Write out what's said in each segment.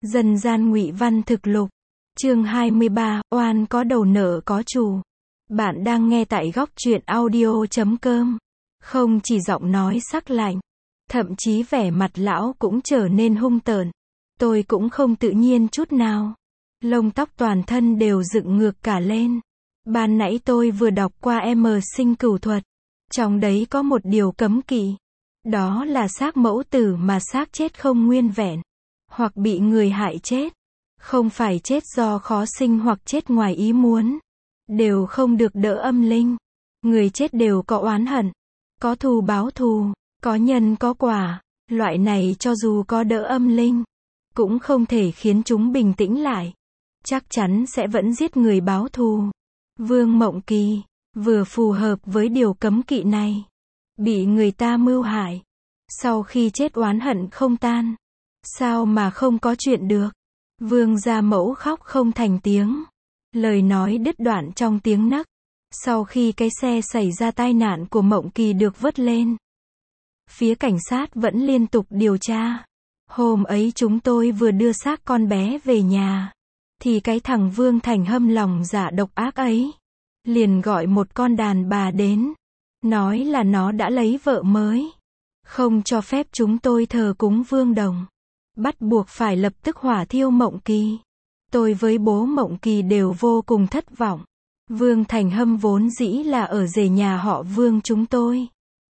Dân gian ngụy văn thực lục. Chương 23, oan có đầu nợ có chủ. Bạn đang nghe tại góc truyện audio.com. Không chỉ giọng nói sắc lạnh, thậm chí vẻ mặt lão cũng trở nên hung tợn. Tôi cũng không tự nhiên chút nào. Lông tóc toàn thân đều dựng ngược cả lên. Ban nãy tôi vừa đọc qua sinh cửu thuật. Trong đấy có một điều cấm kỵ. Đó là xác mẫu tử mà xác chết không nguyên vẹn, hoặc bị người hại chết, không phải chết do khó sinh hoặc chết ngoài ý muốn, đều không được đỡ âm linh. Người chết đều có oán hận, có thù báo thù, có nhân có quả. Loại này cho dù có đỡ âm linh, cũng không thể khiến chúng bình tĩnh lại. Chắc chắn sẽ vẫn giết người báo thù. Vương Mộng Kỳ vừa phù hợp với điều cấm kỵ này, bị người ta mưu hại, sau khi chết oán hận không tan, sao mà không có chuyện được. Vương gia mẫu khóc không thành tiếng, lời nói đứt đoạn trong tiếng nấc. Sau khi cái xe xảy ra tai nạn của Mộng Kỳ được vớt lên, phía cảnh sát vẫn liên tục điều tra. Hôm ấy chúng tôi vừa đưa xác con bé về nhà, thì cái thằng Vương Thành Hâm lòng dạ độc ác ấy liền gọi một con đàn bà đến, nói là nó đã lấy vợ mới, không cho phép chúng tôi thờ cúng Vương Đồng, bắt buộc phải lập tức hỏa thiêu Mộng Kỳ. Tôi với bố Mộng Kỳ đều vô cùng thất vọng. Vương Thành Hâm vốn dĩ là ở rể nhà họ Vương chúng tôi.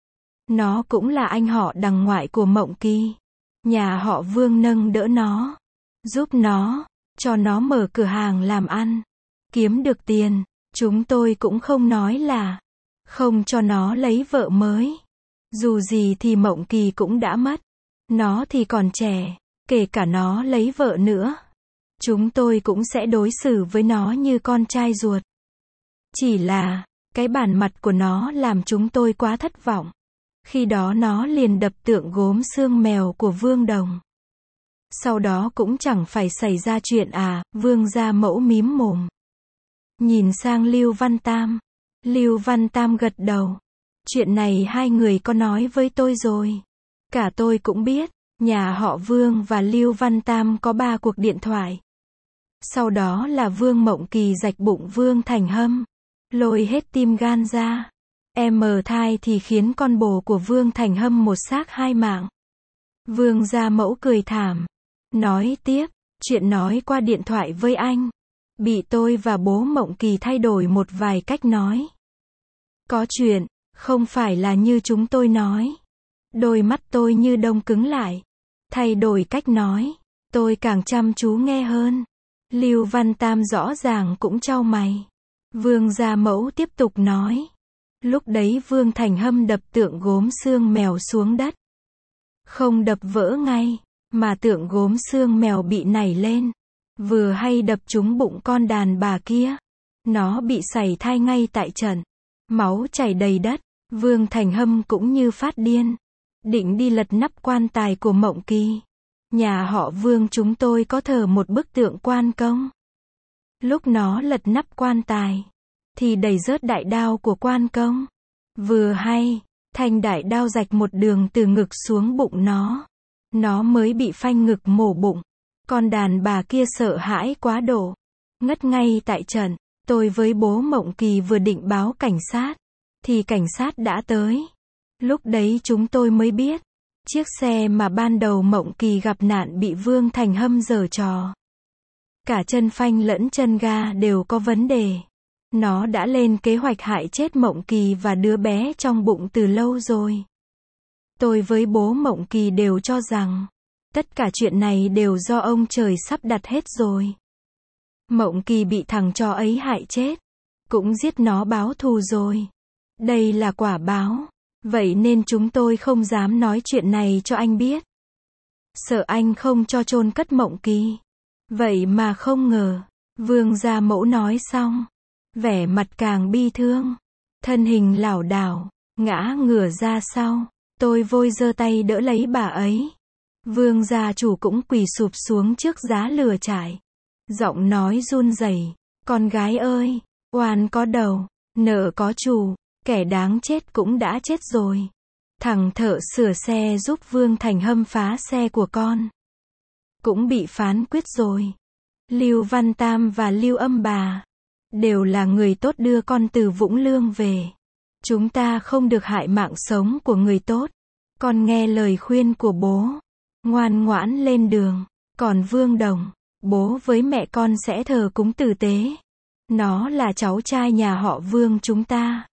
Nó cũng là anh họ đằng ngoại của Mộng Kỳ. Nhà họ Vương nâng đỡ nó, giúp nó, cho nó mở cửa hàng làm ăn, kiếm được tiền. Chúng tôi cũng không nói là không cho nó lấy vợ mới. Dù gì thì Mộng Kỳ cũng đã mất. Nó thì còn trẻ, kể cả nó lấy vợ nữa, chúng tôi cũng sẽ đối xử với nó như con trai ruột. Chỉ là, cái bản mặt của nó làm chúng tôi quá thất vọng. Khi đó nó liền đập tượng gốm xương mèo của Vương Đồng. Sau đó cũng chẳng phải xảy ra chuyện à. Vương gia mẫu mím mồm, nhìn sang Lưu Văn Tam. Lưu Văn Tam gật đầu. Chuyện này hai người có nói với tôi rồi. Cả tôi cũng biết. Nhà họ Vương và Lưu Văn Tam có 3 cuộc điện thoại. Sau đó là Vương Mộng Kỳ rạch bụng Vương Thành Hâm, lôi hết tim gan ra. Thai thì khiến con bồ của Vương Thành Hâm một xác 2 mạng. Vương gia mẫu cười thảm, nói tiếp, chuyện nói qua điện thoại với anh, bị tôi và bố Mộng Kỳ thay đổi một vài cách nói. Có chuyện, không phải là như chúng tôi nói. Đôi mắt tôi như đông cứng lại. Thay đổi cách nói, tôi càng chăm chú nghe hơn. Lưu Văn Tam rõ ràng cũng chau mày. Vương gia mẫu tiếp tục nói. Lúc đấy Vương Thành Hâm đập tượng gốm xương mèo xuống đất. Không đập vỡ ngay, mà tượng gốm xương mèo bị nảy lên. Vừa hay đập trúng bụng con đàn bà kia. Nó bị sảy thai ngay tại trận. Máu chảy đầy đất. Vương Thành Hâm cũng như phát điên, định đi lật nắp quan tài của Mộng Kỳ. Nhà họ Vương chúng tôi có thờ một bức tượng quan công. Lúc nó lật nắp quan tài, thì đẩy rớt đại đao của quan công. Vừa hay, thanh đại đao rạch một đường từ ngực xuống bụng nó. Nó mới bị phanh ngực mổ bụng. Con đàn bà kia sợ hãi quá độ, ngất ngay tại trận. Tôi với bố Mộng Kỳ vừa định báo cảnh sát, thì cảnh sát đã tới. Lúc đấy chúng tôi mới biết, chiếc xe mà ban đầu Mộng Kỳ gặp nạn bị Vương Thành Hâm giở trò. Cả chân phanh lẫn chân ga đều có vấn đề. Nó đã lên kế hoạch hại chết Mộng Kỳ và đứa bé trong bụng từ lâu rồi. Tôi với bố Mộng Kỳ đều cho rằng, tất cả chuyện này đều do ông trời sắp đặt hết rồi. Mộng Kỳ bị thằng chó ấy hại chết, cũng giết nó báo thù rồi. Đây là quả báo. Vậy nên chúng tôi không dám nói chuyện này cho anh biết. Sợ anh không cho chôn cất Mộng Kỳ. Vậy mà không ngờ. Vương gia mẫu nói xong, vẻ mặt càng bi thương. Thân hình lảo đảo, ngã ngửa ra sau. Tôi vội giơ tay đỡ lấy bà ấy. Vương gia chủ cũng quỳ sụp xuống trước giá lửa trại. Giọng nói run rẩy. Con gái ơi, oan có đầu, nợ có chủ. Kẻ đáng chết cũng đã chết rồi. Thằng thợ sửa xe giúp Vương Thành Hâm phá xe của con. cũng bị phán quyết rồi. Lưu Văn Tam và Lưu Âm Bà đều là người tốt đưa con từ Vũng Lương về. Chúng ta không được hại mạng sống của người tốt. Con nghe lời khuyên của bố, ngoan ngoãn lên đường. Còn Vương Đồng, bố với mẹ con sẽ thờ cúng tử tế. Nó là cháu trai nhà họ Vương chúng ta.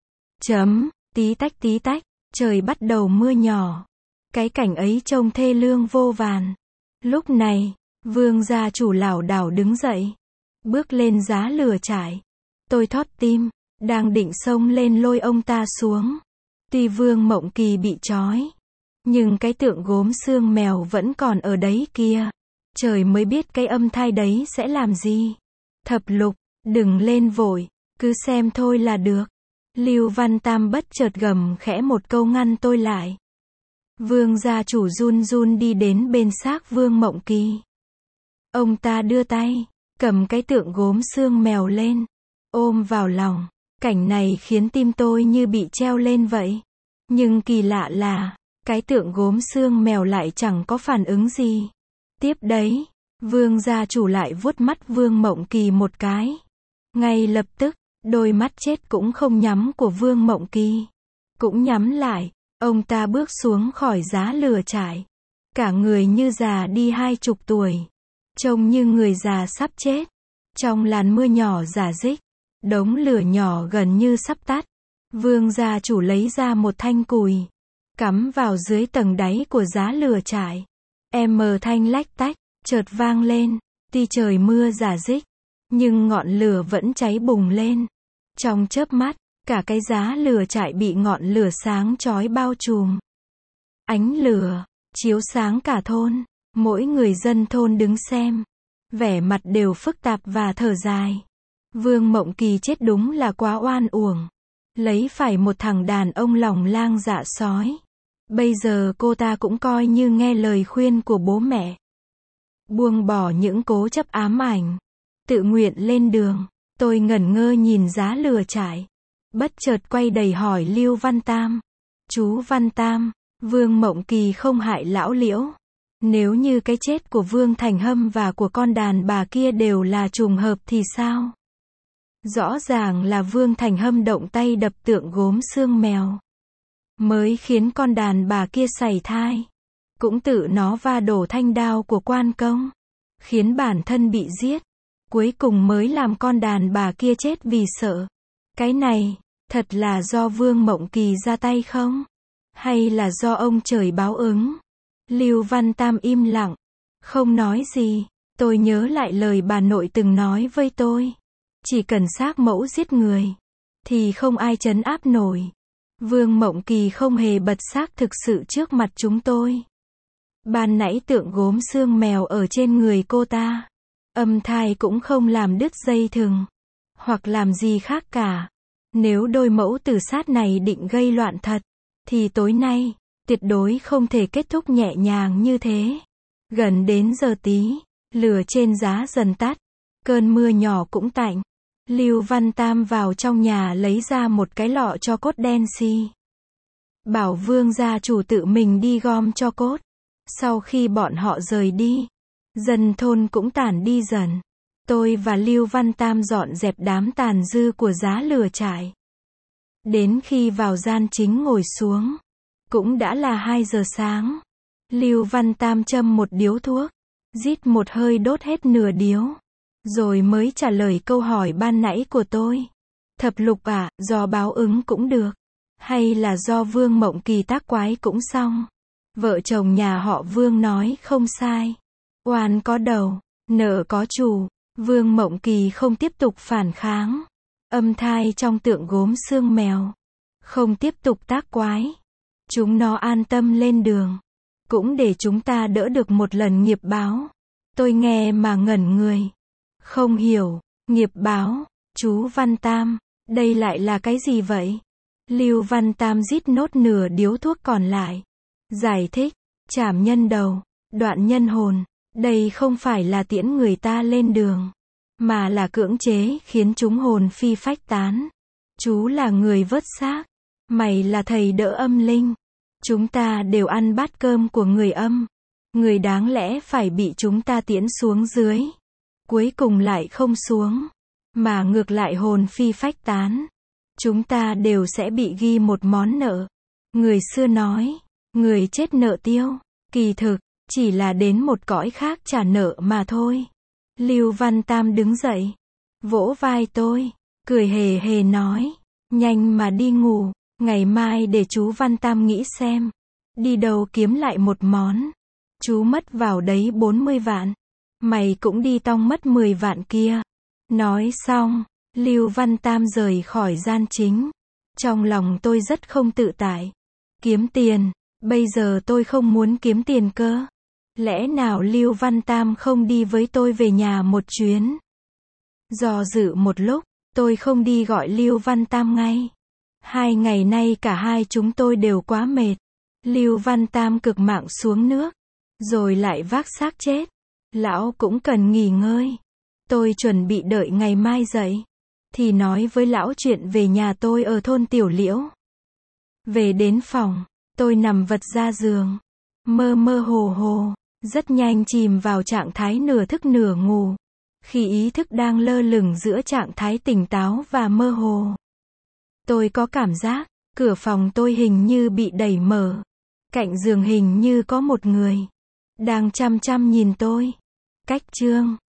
Tí tách, trời bắt đầu mưa nhỏ. Cái cảnh ấy trông thê lương vô vàn. Lúc này, Vương gia chủ lảo đảo đứng dậy, bước lên giá lửa trại. Tôi thót tim, đang định xông lên lôi ông ta xuống. Tuy Vương Mộng Kỳ bị trói, nhưng cái tượng gốm xương mèo vẫn còn ở đấy kia. Trời mới biết cái âm thai đấy sẽ làm gì. Thập Lục, đừng lên vội, cứ xem thôi là được. Lưu Văn Tam bất chợt gầm khẽ một câu ngăn tôi lại. Vương gia chủ run run đi đến bên xác Vương Mộng Kỳ. Ông ta đưa tay, cầm cái tượng gốm xương mèo lên, ôm vào lòng. Cảnh này khiến tim tôi như bị treo lên vậy. Nhưng kỳ lạ là, cái tượng gốm xương mèo lại chẳng có phản ứng gì. Tiếp đấy, Vương gia chủ lại vuốt mắt Vương Mộng Kỳ một cái. Ngay lập tức, đôi mắt chết cũng không nhắm của Vương Mộng Kỳ cũng nhắm lại. Ông ta bước xuống khỏi giá lửa trại. Cả người như già đi 20 tuổi. Trông như người già sắp chết. Trong làn mưa nhỏ rả rích, đống lửa nhỏ gần như sắp tắt. Vương gia chủ lấy ra một thanh cùi, cắm vào dưới tầng đáy của giá lửa trại. Thanh lách tách, chợt vang lên. Tuy trời mưa rả rích, nhưng ngọn lửa vẫn cháy bùng lên. Trong chớp mắt, cả cái giá lửa trại bị ngọn lửa sáng chói bao trùm. Ánh lửa chiếu sáng cả thôn. Mỗi người dân thôn đứng xem, vẻ mặt đều phức tạp và thở dài. Vương Mộng Kỳ chết đúng là quá oan uổng. Lấy phải một thằng đàn ông lòng lang dạ sói. Bây giờ cô ta cũng coi như nghe lời khuyên của bố mẹ. Buông bỏ những cố chấp ám ảnh, tự nguyện lên đường. Tôi ngẩn ngơ nhìn giá lửa trại, bất chợt quay đầy hỏi Lưu Văn Tam. Chú Văn Tam, Vương Mộng Kỳ không hại lão Liễu. Nếu như cái chết của Vương Thành Hâm và của con đàn bà kia đều là trùng hợp thì sao? Rõ ràng là Vương Thành Hâm động tay đập tượng gốm xương mèo, mới khiến con đàn bà kia sảy thai. Cũng tự nó va đổ thanh đao của quan công, khiến bản thân bị giết. Cuối cùng mới làm con đàn bà kia chết vì sợ. Cái này, thật là do Vương Mộng Kỳ ra tay không? Hay là do ông trời báo ứng? Lưu Văn Tam im lặng, không nói gì. Tôi nhớ lại lời bà nội từng nói với tôi. Chỉ cần xác mẫu giết người, thì không ai trấn áp nổi. Vương Mộng Kỳ không hề bật xác thực sự trước mặt chúng tôi. Ban nãy tượng gốm xương mèo ở trên người cô ta, âm thai cũng không làm đứt dây thừng, hoặc làm gì khác cả. Nếu đôi mẫu tử sát này định gây loạn thật, thì tối nay, tuyệt đối không thể kết thúc nhẹ nhàng như thế. Gần đến giờ tí, lửa trên giá dần tắt, cơn mưa nhỏ cũng tạnh. Lưu Văn Tam vào trong nhà lấy ra một cái lọ tro cốt đen xì. Bảo Vương gia chủ tự mình đi gom tro cốt. Sau khi bọn họ rời đi, dân thôn cũng tản đi dần. Tôi và Lưu Văn Tam dọn dẹp đám tàn dư của giá lửa trại. Đến khi vào gian chính ngồi xuống, cũng đã là 2 giờ sáng. Lưu Văn Tam châm một điếu thuốc, rít một hơi đốt hết nửa điếu, rồi mới trả lời câu hỏi ban nãy của tôi. Thập Lục à, do báo ứng cũng được, hay là do Vương Mộng Kỳ tác quái cũng xong. Vợ chồng nhà họ Vương nói không sai. Oan có đầu, nợ có chủ. Vương Mộng Kỳ không tiếp tục phản kháng. Âm thai trong tượng gốm xương mèo không tiếp tục tác quái. Chúng nó an tâm lên đường, cũng để chúng ta đỡ được một lần nghiệp báo. Tôi nghe mà ngẩn người, không hiểu. Nghiệp báo, chú Văn Tam, đây lại là cái gì vậy? Lưu Văn Tam rít nốt nửa điếu thuốc còn lại, giải thích. Trảm nhân đầu, đoạn nhân hồn. Đây không phải là tiễn người ta lên đường, mà là cưỡng chế khiến chúng hồn phi phách tán. Chú là người vớt xác, mày là thầy đỡ âm linh. Chúng ta đều ăn bát cơm của người âm. Người đáng lẽ phải bị chúng ta tiễn xuống dưới. Cuối cùng lại không xuống. Mà ngược lại hồn phi phách tán. Chúng ta đều sẽ bị ghi một món nợ. Người xưa nói, người chết nợ tiêu. Kỳ thực, chỉ là đến một cõi khác trả nợ mà thôi. Lưu Văn Tam đứng dậy, vỗ vai tôi, cười hề hề nói, nhanh mà đi ngủ, ngày mai để chú Văn Tam nghĩ xem, đi đâu kiếm lại một món. Chú mất vào đấy 40 vạn, mày cũng đi tong mất 10 vạn kia. Nói xong, Lưu Văn Tam rời khỏi gian chính. Trong lòng tôi rất không tự tại. Kiếm tiền, bây giờ tôi không muốn kiếm tiền cơ. Lẽ nào Lưu Văn Tam không đi với tôi về nhà một chuyến? Do dự một lúc, tôi không đi gọi Lưu Văn Tam ngay. 2 ngày nay cả hai chúng tôi đều quá mệt. Lưu Văn Tam cực mạng xuống nước, rồi lại vác xác chết. Lão cũng cần nghỉ ngơi. Tôi chuẩn bị đợi ngày mai dậy, thì nói với lão chuyện về nhà tôi ở thôn Tiểu Liễu. Về đến phòng, tôi nằm vật ra giường, mơ mơ hồ hồ, rất nhanh chìm vào trạng thái nửa thức nửa ngủ. Khi ý thức đang lơ lửng giữa trạng thái tỉnh táo và mơ hồ, tôi có cảm giác, cửa phòng tôi hình như bị đẩy mở. Cạnh giường hình như có một người đang chăm chăm nhìn tôi. Cách chương